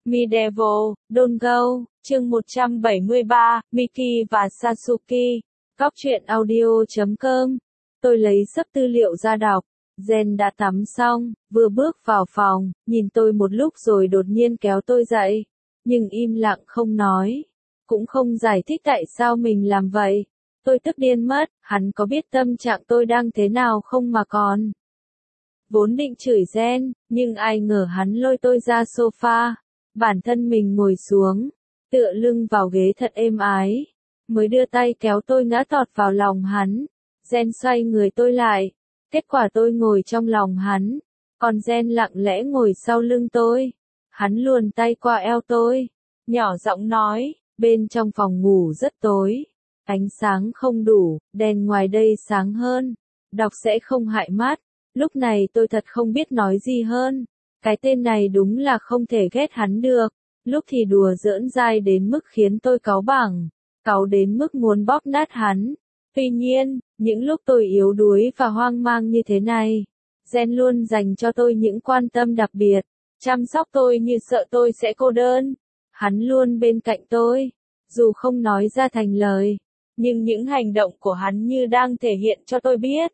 Medieval, Don't Go, chương 173, Miki và Satsuki. Góc truyện audio.com. Tôi lấy sấp tư liệu ra đọc. Jen đã tắm xong, vừa bước vào phòng, nhìn tôi một lúc rồi đột nhiên kéo tôi dậy. Nhưng im lặng không nói. Cũng không giải thích tại sao mình làm vậy. Tôi tức điên mất, hắn có biết tâm trạng tôi đang thế nào không mà còn. Vốn định chửi Jen, nhưng ai ngờ hắn lôi tôi ra sofa. Bản thân mình ngồi xuống, tựa lưng vào ghế thật êm ái. Mới đưa tay kéo tôi ngã tọt vào lòng hắn. Jen xoay người tôi lại. Kết quả tôi ngồi trong lòng hắn. Còn Jen lặng lẽ ngồi sau lưng tôi. Hắn luồn tay qua eo tôi. Nhỏ giọng nói, bên trong phòng ngủ rất tối. Ánh sáng không đủ, đèn ngoài đây sáng hơn. Đọc sẽ không hại mắt. Lúc này tôi thật không biết nói gì hơn. Cái tên này đúng là không thể ghét hắn được. Lúc thì đùa giỡn dai đến mức khiến tôi cáu bỏng. Cáu đến mức muốn bóp nát hắn. Tuy nhiên, những lúc tôi yếu đuối và hoang mang như thế này, Jen luôn dành cho tôi những quan tâm đặc biệt. Chăm sóc tôi như sợ tôi sẽ cô đơn. Hắn luôn bên cạnh tôi. Dù không nói ra thành lời. Nhưng những hành động của hắn như đang thể hiện cho tôi biết.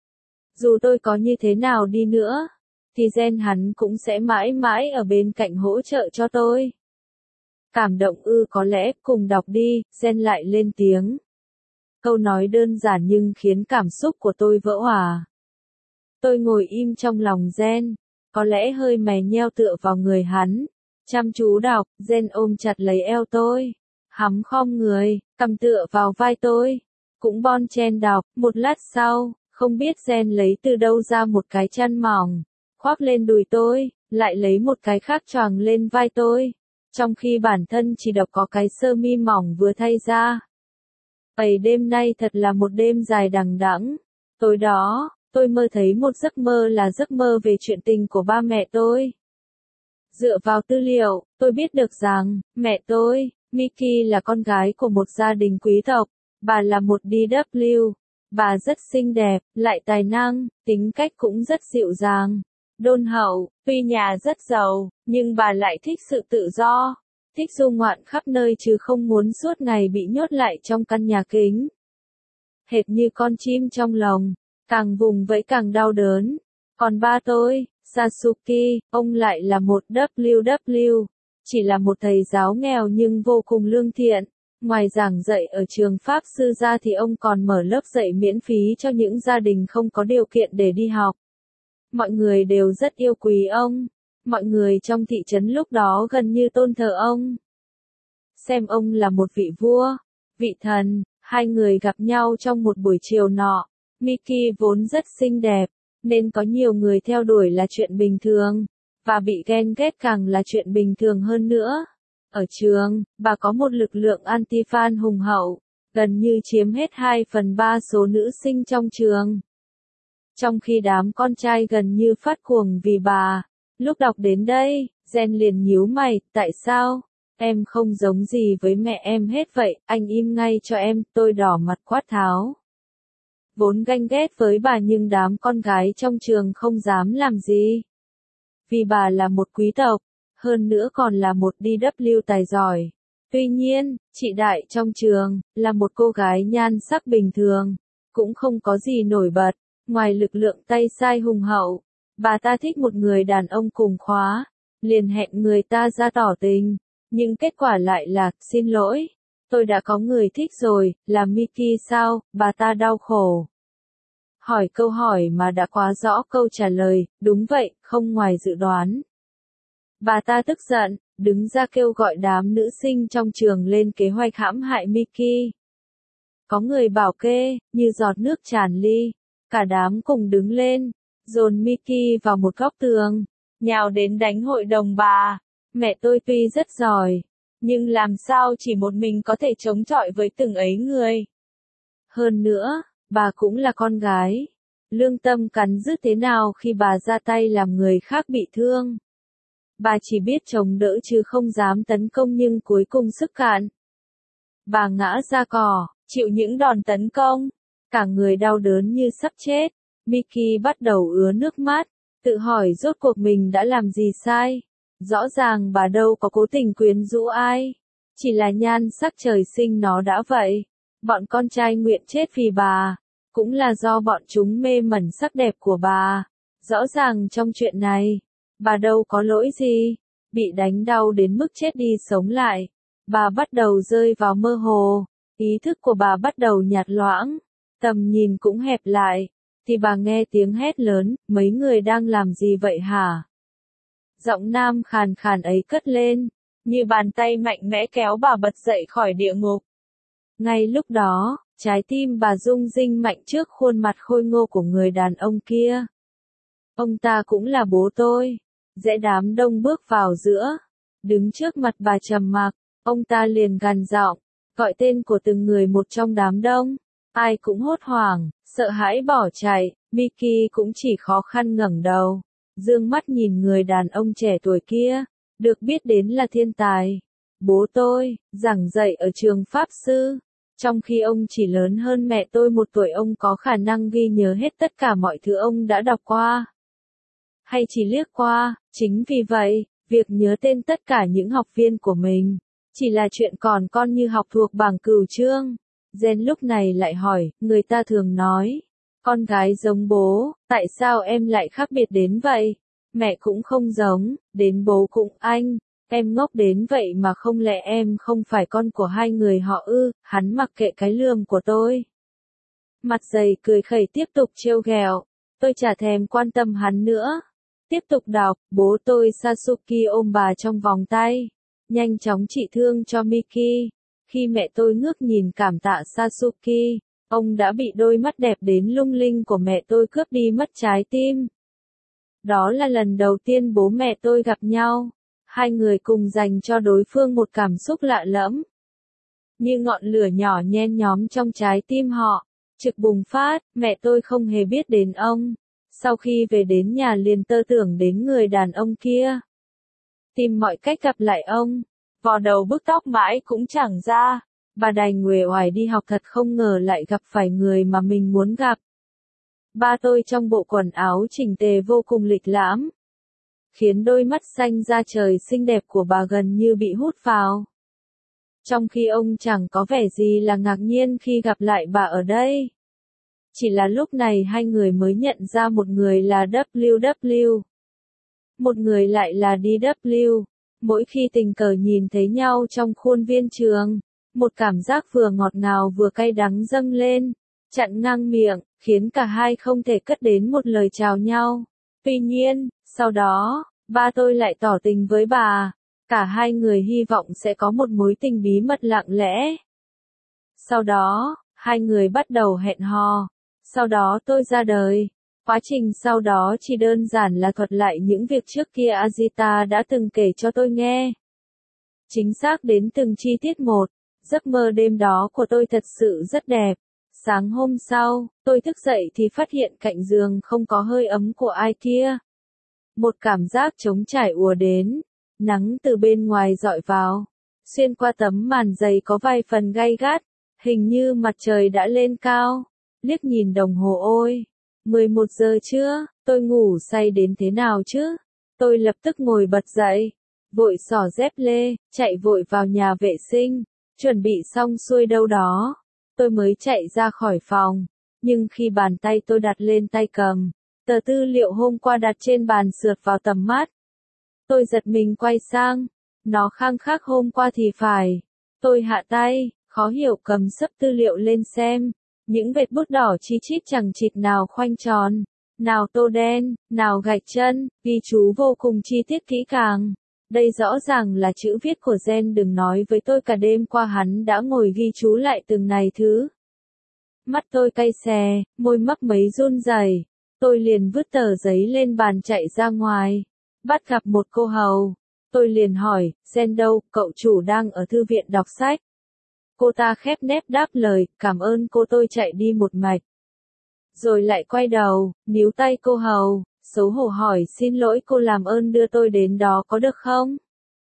Dù tôi có như thế nào đi nữa, thì Jen hắn cũng sẽ mãi mãi ở bên cạnh hỗ trợ cho tôi. Cảm động có lẽ, cùng đọc đi, Jen lại lên tiếng. Câu nói đơn giản nhưng khiến cảm xúc của tôi vỡ òa. Tôi ngồi im trong lòng Jen, có lẽ hơi mè nheo tựa vào người hắn. Chăm chú đọc, Jen ôm chặt lấy eo tôi. Hắn khom người, cầm tựa vào vai tôi. Cũng bon chen đọc, một lát sau, không biết Jen lấy từ đâu ra một cái chăn mỏng, khoác lên đùi tôi, lại lấy một cái khác choàng lên vai tôi, trong khi bản thân chỉ đọc có cái sơ mi mỏng vừa thay ra. Vậy đêm nay thật là một đêm dài đằng đẵng. Tối đó, tôi mơ thấy một giấc mơ là giấc mơ về chuyện tình của ba mẹ tôi. Dựa vào tư liệu, tôi biết được rằng, mẹ tôi, Miki là con gái của một gia đình quý tộc, bà là một DW. Bà rất xinh đẹp, lại tài năng, tính cách cũng rất dịu dàng, đôn hậu, tuy nhà rất giàu, nhưng bà lại thích sự tự do, thích du ngoạn khắp nơi chứ không muốn suốt ngày bị nhốt lại trong căn nhà kính. Hệt như con chim trong lồng, càng vùng vẫy càng đau đớn. Còn ba tôi, Satsuki, ông lại là một WW, chỉ là một thầy giáo nghèo nhưng vô cùng lương thiện. Ngoài giảng dạy ở trường Pháp sư ra thì ông còn mở lớp dạy miễn phí cho những gia đình không có điều kiện để đi học. Mọi người đều rất yêu quý ông. Mọi người trong thị trấn lúc đó gần như tôn thờ ông. Xem ông là một vị vua, vị thần. Hai người gặp nhau trong một buổi chiều nọ. Miki vốn rất xinh đẹp, nên có nhiều người theo đuổi là chuyện bình thường. Và bị ghen ghét càng là chuyện bình thường hơn nữa. Ở trường, bà có một lực lượng anti-fan hùng hậu, gần như chiếm hết 2/3 số nữ sinh trong trường. Trong khi đám con trai gần như phát cuồng vì bà. Lúc đọc đến đây, Jen liền nhíu mày, tại sao? Em không giống gì với mẹ em hết vậy, anh im ngay cho em, tôi đỏ mặt quát tháo. Vốn ganh ghét với bà nhưng đám con gái trong trường không dám làm gì. Vì bà là một quý tộc. Hơn nữa còn là một DW tài giỏi. Tuy nhiên, chị Đại trong trường, là một cô gái nhan sắc bình thường, cũng không có gì nổi bật, ngoài lực lượng tay sai hùng hậu. Bà ta thích một người đàn ông cùng khóa, liền hẹn người ta ra tỏ tình, nhưng kết quả lại là, xin lỗi, tôi đã có người thích rồi, là Miki sao, bà ta đau khổ. Hỏi câu hỏi mà đã quá rõ câu trả lời, đúng vậy, không ngoài dự đoán. Bà ta tức giận, đứng ra kêu gọi đám nữ sinh trong trường lên kế hoạch hãm hại Miki. Có người bảo kê, như giọt nước tràn ly. Cả đám cùng đứng lên, dồn Miki vào một góc tường, nhào đến đánh hội đồng bà. Mẹ tôi tuy rất giỏi, nhưng làm sao chỉ một mình có thể chống chọi với từng ấy người. Hơn nữa, bà cũng là con gái. Lương tâm cắn rứt thế nào khi bà ra tay làm người khác bị thương. Bà chỉ biết chống đỡ chứ không dám tấn công nhưng cuối cùng sức cạn. Bà ngã ra cỏ, chịu những đòn tấn công. Cả người đau đớn như sắp chết. Miki bắt đầu ứa nước mắt, tự hỏi rốt cuộc mình đã làm gì sai. Rõ ràng bà đâu có cố tình quyến rũ ai. Chỉ là nhan sắc trời sinh nó đã vậy. Bọn con trai nguyện chết vì bà. Cũng là do bọn chúng mê mẩn sắc đẹp của bà. Rõ ràng trong chuyện này, bà đâu có lỗi gì. Bị đánh đau đến mức chết đi sống lại. Bà bắt đầu rơi vào mơ hồ. Ý thức của bà bắt đầu nhạt loãng. Tầm nhìn cũng hẹp lại. Thì bà nghe tiếng hét lớn, mấy người đang làm gì vậy hả? Giọng nam khàn khàn ấy cất lên, như bàn tay mạnh mẽ kéo bà bật dậy khỏi địa ngục. Ngay lúc đó, trái tim bà rung rinh mạnh trước khuôn mặt khôi ngô của người đàn ông kia. Ông ta cũng là bố tôi. Dễ đám đông bước vào giữa. Đứng trước mặt bà trầm mặc, ông ta liền gằn giọng, gọi tên của từng người một trong đám đông. Ai cũng hốt hoảng, sợ hãi bỏ chạy, Mickey cũng chỉ khó khăn ngẩng đầu. Dương mắt nhìn người đàn ông trẻ tuổi kia, được biết đến là thiên tài. Bố tôi, giảng dạy ở trường Pháp sư. Trong khi ông chỉ lớn hơn mẹ tôi 1 tuổi, ông có khả năng ghi nhớ hết tất cả mọi thứ ông đã đọc qua. Hay chỉ liếc qua, chính vì vậy, việc nhớ tên tất cả những học viên của mình, chỉ là chuyện còn con như học thuộc bảng cửu chương. Jen lúc này lại hỏi, người ta thường nói, con gái giống bố, tại sao em lại khác biệt đến vậy? Mẹ cũng không giống, đến bố cũng anh, em ngốc đến vậy mà không lẽ em không phải con của hai người họ ư? Hắn mặc kệ cái lườm của tôi. Mặt dày cười khẩy tiếp tục trêu ghẹo, tôi chả thèm quan tâm hắn nữa. Tiếp tục đọc, bố tôi Sasuke ôm bà trong vòng tay, nhanh chóng trị thương cho Miki. Khi mẹ tôi ngước nhìn cảm tạ Sasuke, ông đã bị đôi mắt đẹp đến lung linh của mẹ tôi cướp đi mất trái tim. Đó là lần đầu tiên bố mẹ tôi gặp nhau. Hai người cùng dành cho đối phương một cảm xúc lạ lẫm. Như ngọn lửa nhỏ nhen nhóm trong trái tim họ, trực bùng phát, mẹ tôi không hề biết đến ông. Sau khi về đến nhà liền tơ tưởng đến người đàn ông kia. Tìm mọi cách gặp lại ông. Vò đầu bứt tóc mãi cũng chẳng ra. Bà đành uể oải đi học, thật không ngờ lại gặp phải người mà mình muốn gặp. Ba tôi trong bộ quần áo chỉnh tề vô cùng lịch lãm, khiến đôi mắt xanh da trời xinh đẹp của bà gần như bị hút vào. Trong khi ông chẳng có vẻ gì là ngạc nhiên khi gặp lại bà ở đây. Chỉ là lúc này hai người mới nhận ra một người là WW, một người lại là DW. Mỗi khi tình cờ nhìn thấy nhau trong khuôn viên trường, một cảm giác vừa ngọt ngào vừa cay đắng dâng lên, chặn ngang miệng, khiến cả hai không thể cất đến một lời chào nhau. Tuy nhiên, sau đó, ba tôi lại tỏ tình với bà. Cả hai người hy vọng sẽ có một mối tình bí mật lặng lẽ. Sau đó, hai người bắt đầu hẹn hò. Sau đó tôi ra đời. Quá trình sau đó chỉ đơn giản là thuật lại những việc trước kia Azita đã từng kể cho tôi nghe. Chính xác đến từng chi tiết một. Giấc mơ đêm đó của tôi thật sự rất đẹp. Sáng hôm sau, tôi thức dậy thì phát hiện cạnh giường không có hơi ấm của ai kia. Một cảm giác trống trải ùa đến. Nắng từ bên ngoài rọi vào. Xuyên qua tấm màn dày có vài phần gay gắt. Hình như mặt trời đã lên cao. Liếc nhìn đồng hồ, ôi, 11 giờ chưa, tôi ngủ say đến thế nào chứ? Tôi lập tức ngồi bật dậy, vội xỏ dép lê, chạy vội vào nhà vệ sinh, chuẩn bị xong xuôi đâu đó. Tôi mới chạy ra khỏi phòng, nhưng khi bàn tay tôi đặt lên tay cầm, tờ tư liệu hôm qua đặt trên bàn sượt vào tầm mắt. Tôi giật mình quay sang, nó khang khác hôm qua thì phải. Tôi hạ tay, khó hiểu cầm sấp tư liệu lên xem. Những vệt bút đỏ chi chít chẳng chịt, nào khoanh tròn, nào tô đen, nào gạch chân, ghi chú vô cùng chi tiết kỹ càng. Đây rõ ràng là chữ viết của Jen. Đừng nói với tôi cả đêm qua hắn đã ngồi ghi chú lại từng này thứ. Mắt tôi cay xè, môi mấp mấy run rẩy. Tôi liền vứt tờ giấy lên bàn chạy ra ngoài. Bắt gặp một cô hầu. Tôi liền hỏi, Jen đâu, cậu chủ đang ở thư viện đọc sách. Cô ta khép nép đáp lời, cảm ơn cô. Tôi chạy đi một mạch. Rồi lại quay đầu, níu tay cô hầu, xấu hổ hỏi, xin lỗi cô, làm ơn đưa tôi đến đó có được không?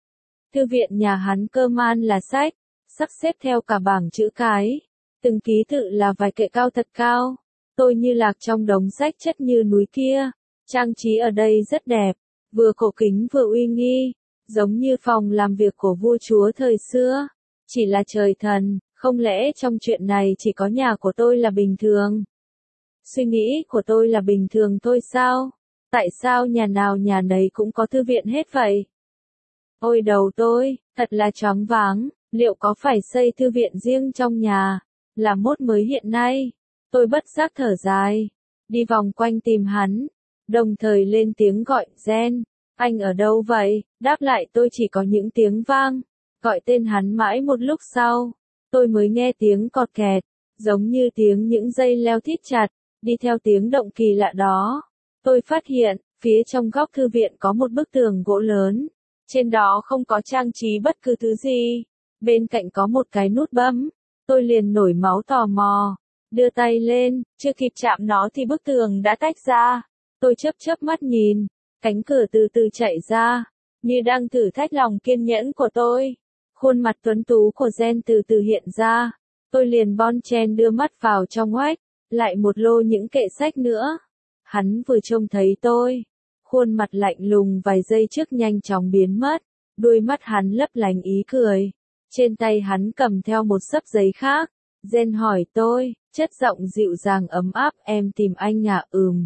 Thư viện nhà hắn cơ man là sách, sắp xếp theo cả bảng chữ cái. Từng ký tự là vài kệ cao thật cao. Tôi như lạc trong đống sách chất như núi kia. Trang trí ở đây rất đẹp, vừa cổ kính vừa uy nghi. giống như phòng làm việc của vua chúa thời xưa. Chỉ là trời thần, không lẽ trong chuyện này chỉ có nhà của tôi là bình thường? Suy nghĩ của tôi là bình thường thôi sao? Tại sao nhà nào nhà nấy cũng có thư viện hết vậy? Ôi đầu tôi, thật là choáng váng, liệu có phải xây thư viện riêng trong nhà, là mốt mới hiện nay? Tôi bất giác thở dài, đi vòng quanh tìm hắn, đồng thời lên tiếng gọi, Gen, anh ở đâu vậy? Đáp lại tôi chỉ có những tiếng vang, gọi tên hắn mãi một lúc sau, tôi mới nghe tiếng cọt kẹt, giống như tiếng những dây leo thít chặt, đi theo tiếng động kỳ lạ đó. Tôi phát hiện, phía trong góc thư viện có một bức tường gỗ lớn, trên đó không có trang trí bất cứ thứ gì, bên cạnh có một cái nút bấm, tôi liền nổi máu tò mò, đưa tay lên, chưa kịp chạm nó thì bức tường đã tách ra, tôi chớp chớp mắt nhìn, cánh cửa từ từ chạy ra, như đang thử thách lòng kiên nhẫn của tôi. Khuôn mặt tuấn tú của Gen từ từ hiện ra, tôi liền bon chen đưa mắt vào trong oách, lại một lô những kệ sách nữa. Hắn vừa trông thấy tôi, khuôn mặt lạnh lùng vài giây trước nhanh chóng biến mất, đôi mắt hắn lấp lánh ý cười. Trên tay hắn cầm theo một xấp giấy khác, Gen hỏi tôi, chất giọng dịu dàng ấm áp, em tìm anh à?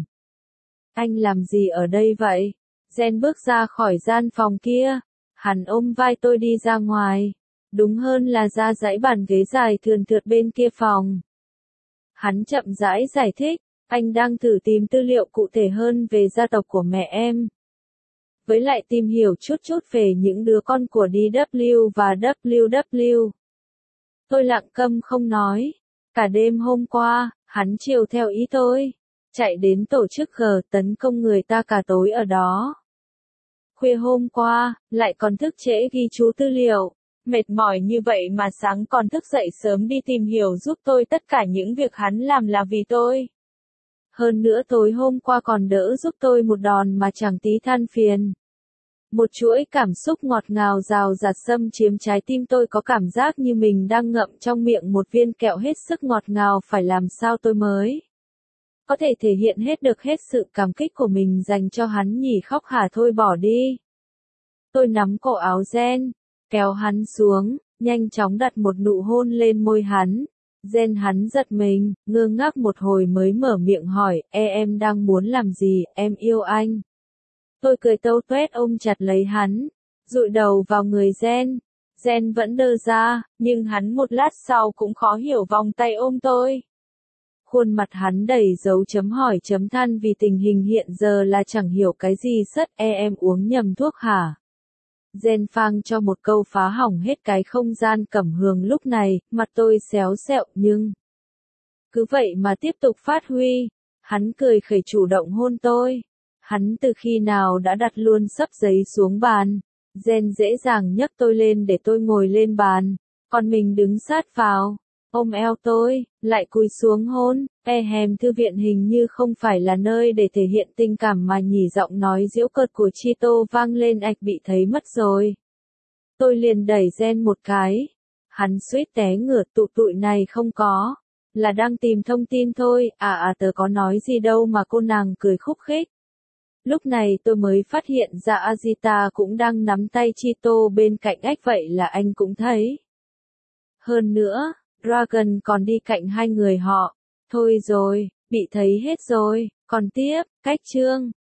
Anh làm gì ở đây vậy? Gen bước ra khỏi gian phòng kia, hắn ôm vai tôi đi ra ngoài, đúng hơn là ra dãy bàn ghế dài thườn thượt bên kia phòng. Hắn chậm rãi giải thích, anh đang thử tìm tư liệu cụ thể hơn về gia tộc của mẹ em. Với lại tìm hiểu chút chút về những đứa con của DW và WW. Tôi lặng câm không nói. Cả đêm hôm qua, hắn chiều theo ý tôi, chạy đến tổ chức tấn công người ta cả tối ở đó. Khuya hôm qua, lại còn thức trễ ghi chú tư liệu. Mệt mỏi như vậy mà sáng còn thức dậy sớm đi tìm hiểu giúp tôi tất cả những việc hắn làm là vì tôi. Hơn nữa tối hôm qua còn đỡ giúp tôi một đòn mà chẳng tí than phiền. Một chuỗi cảm xúc ngọt ngào rào rạt xâm chiếm trái tim tôi, có cảm giác như mình đang ngậm trong miệng một viên kẹo hết sức ngọt ngào. Phải làm sao tôi mới có thể thể hiện hết được hết sự cảm kích của mình dành cho hắn nhỉ? Khóc hả? Thôi bỏ đi. Tôi nắm cổ áo Gen, kéo hắn xuống, nhanh chóng đặt một nụ hôn lên môi hắn. Gen hắn giật mình, ngơ ngác một hồi mới mở miệng hỏi, em đang muốn làm gì? Em yêu anh. Tôi cười tâu tuét ôm chặt lấy hắn, dụi đầu vào người Gen. Gen vẫn đơ ra, nhưng hắn một lát sau cũng khó hiểu vòng tay ôm tôi. Khuôn mặt hắn đầy dấu chấm hỏi chấm than vì tình hình hiện giờ là chẳng hiểu cái gì sất. Em uống nhầm thuốc hả? Gen phang cho một câu phá hỏng hết cái không gian cẩm hường lúc này, mặt tôi xéo xẹo nhưng cứ vậy mà tiếp tục phát huy. Hắn cười khẩy chủ động hôn tôi. Hắn từ khi nào đã đặt luôn xấp giấy xuống bàn. Gen dễ dàng nhấc tôi lên để tôi ngồi lên bàn, còn mình đứng sát vào, ôm eo tôi, lại cúi xuống hôn. Thư viện hình như không phải là nơi để thể hiện tình cảm mà nhỉ? Giọng nói giễu cợt của Chito vang lên, ạch bị thấy mất rồi. Tôi liền đẩy Gen một cái. Hắn suýt té ngửa, tụi này không có, là đang tìm thông tin thôi. Tớ có nói gì đâu mà. Cô nàng cười khúc khích. Lúc này tôi mới phát hiện ra Azita cũng đang nắm tay Chito bên cạnh ách, vậy là anh cũng thấy. Hơn nữa, Dragon còn đi cạnh hai người họ. Thôi rồi, bị thấy hết rồi. Còn tiếp, cách chương.